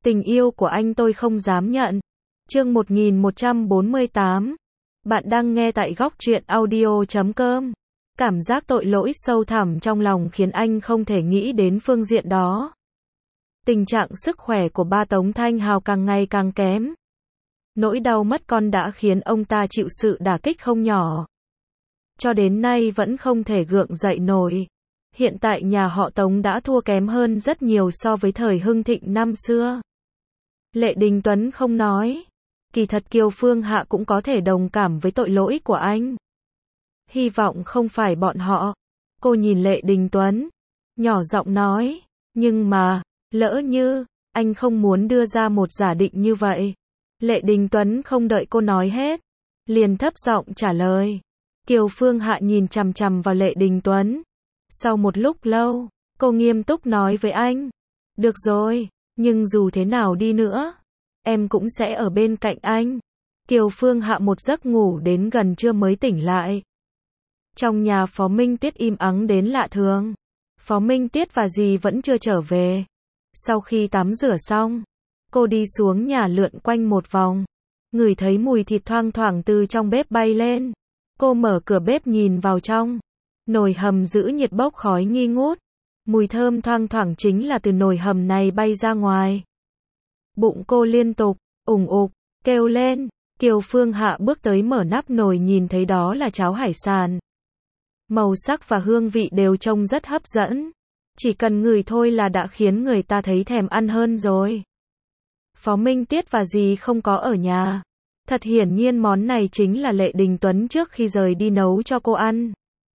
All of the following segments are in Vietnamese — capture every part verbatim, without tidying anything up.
Tình yêu của anh tôi không dám nhận. Chương một nghìn một trăm bốn mươi tám. Bạn đang nghe tại góc truyện audio chấm com. Cảm giác tội lỗi sâu thẳm trong lòng khiến anh không thể nghĩ đến phương diện đó. Tình trạng sức khỏe của ba Tống Thanh Hào càng ngày càng kém. Nỗi đau mất con đã khiến ông ta chịu sự đả kích không nhỏ. Cho đến nay vẫn không thể gượng dậy nổi. Hiện tại nhà họ Tống đã thua kém hơn rất nhiều so với thời hưng thịnh năm xưa. Lệ Đình Tuấn không nói. Kỳ thật Kiều Phương Hạ cũng có thể đồng cảm với tội lỗi của anh. Hy vọng không phải bọn họ. Cô nhìn Lệ Đình Tuấn, nhỏ giọng nói, nhưng mà, lỡ như, anh không muốn đưa ra một giả định như vậy. Lệ Đình Tuấn không đợi cô nói hết, liền thấp giọng trả lời. Kiều Phương Hạ nhìn chằm chằm vào Lệ Đình Tuấn. Sau một lúc lâu, cô nghiêm túc nói với anh. Được rồi, nhưng dù thế nào đi nữa, em cũng sẽ ở bên cạnh anh. Kiều Phương Hạ một giấc ngủ đến gần trưa mới tỉnh lại. Trong nhà Phó Minh Tiết im ắng đến lạ thường. Phó Minh Tiết và dì vẫn chưa trở về. Sau khi tắm rửa xong, cô đi xuống nhà lượn quanh một vòng. Ngửi thấy mùi thịt thoang thoảng từ trong bếp bay lên. Cô mở cửa bếp nhìn vào trong. Nồi hầm giữ nhiệt bốc khói nghi ngút. Mùi thơm thoang thoảng chính là từ nồi hầm này bay ra ngoài. Bụng cô liên tục, ủng ục, kêu lên. Kiều Phương Hạ bước tới mở nắp nồi nhìn thấy đó là cháo hải sản. Màu sắc và hương vị đều trông rất hấp dẫn. Chỉ cần ngửi thôi là đã khiến người ta thấy thèm ăn hơn rồi. Phó Minh Tiết và dì không có ở nhà. Thật hiển nhiên món này chính là Lệ Đình Tuấn trước khi rời đi nấu cho cô ăn.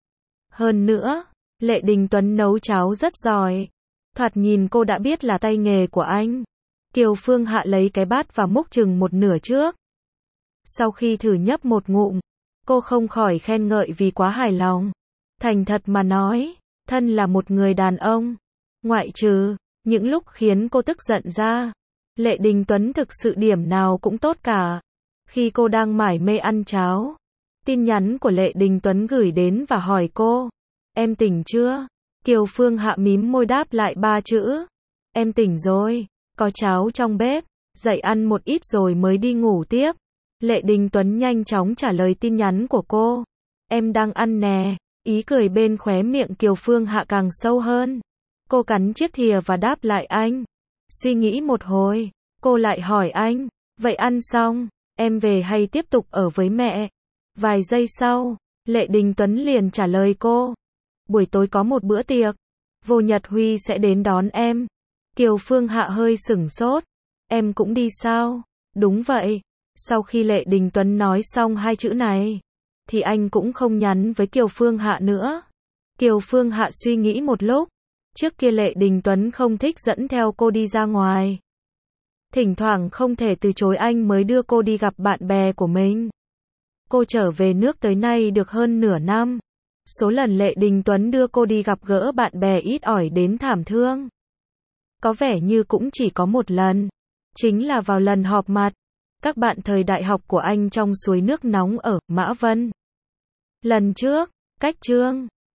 Hơn nữa, Lệ Đình Tuấn nấu cháo rất giỏi. Thoạt nhìn cô đã biết là tay nghề của anh. Kiều Phương Hạ lấy cái bát và múc chừng một nửa trước. Sau khi thử nhấp một ngụm, cô không khỏi khen ngợi vì quá hài lòng. Thành thật mà nói, thân là một người đàn ông, ngoại trừ những lúc khiến cô tức giận ra, Lệ Đình Tuấn thực sự điểm nào cũng tốt cả. Khi cô đang mải mê ăn cháo, tin nhắn của Lệ Đình Tuấn gửi đến và hỏi cô, em tỉnh chưa? Kiều Phương Hạ mím môi đáp lại ba chữ, em tỉnh rồi, có cháo trong bếp, dậy ăn một ít rồi mới đi ngủ tiếp. Lệ Đình Tuấn nhanh chóng trả lời tin nhắn của cô, em đang ăn nè. Ý cười bên khóe miệng Kiều Phương Hạ càng sâu hơn. Cô cắn chiếc thìa và đáp lại anh. Suy nghĩ một hồi, cô lại hỏi anh, vậy ăn xong, em về hay tiếp tục ở với mẹ? Vài giây sau, Lệ Đình Tuấn liền trả lời cô, buổi tối có một bữa tiệc, Vô Nhật Huy sẽ đến đón em. Kiều Phương Hạ hơi sửng sốt, em cũng đi sao? Đúng vậy. Sau khi Lệ Đình Tuấn nói xong hai chữ này, thì anh cũng không nhắn với Kiều Phương Hạ nữa. Kiều Phương Hạ suy nghĩ một lúc. Trước kia Lệ Đình Tuấn không thích dẫn theo cô đi ra ngoài. Thỉnh thoảng không thể từ chối anh mới đưa cô đi gặp bạn bè của mình. Cô trở về nước tới nay được hơn nửa năm. Số lần Lệ Đình Tuấn đưa cô đi gặp gỡ bạn bè ít ỏi đến thảm thương. Có vẻ như cũng chỉ có một lần. Chính là vào lần họp mặt các bạn thời đại học của anh trong suối nước nóng ở Mã Vân. Lần trước, cách Trương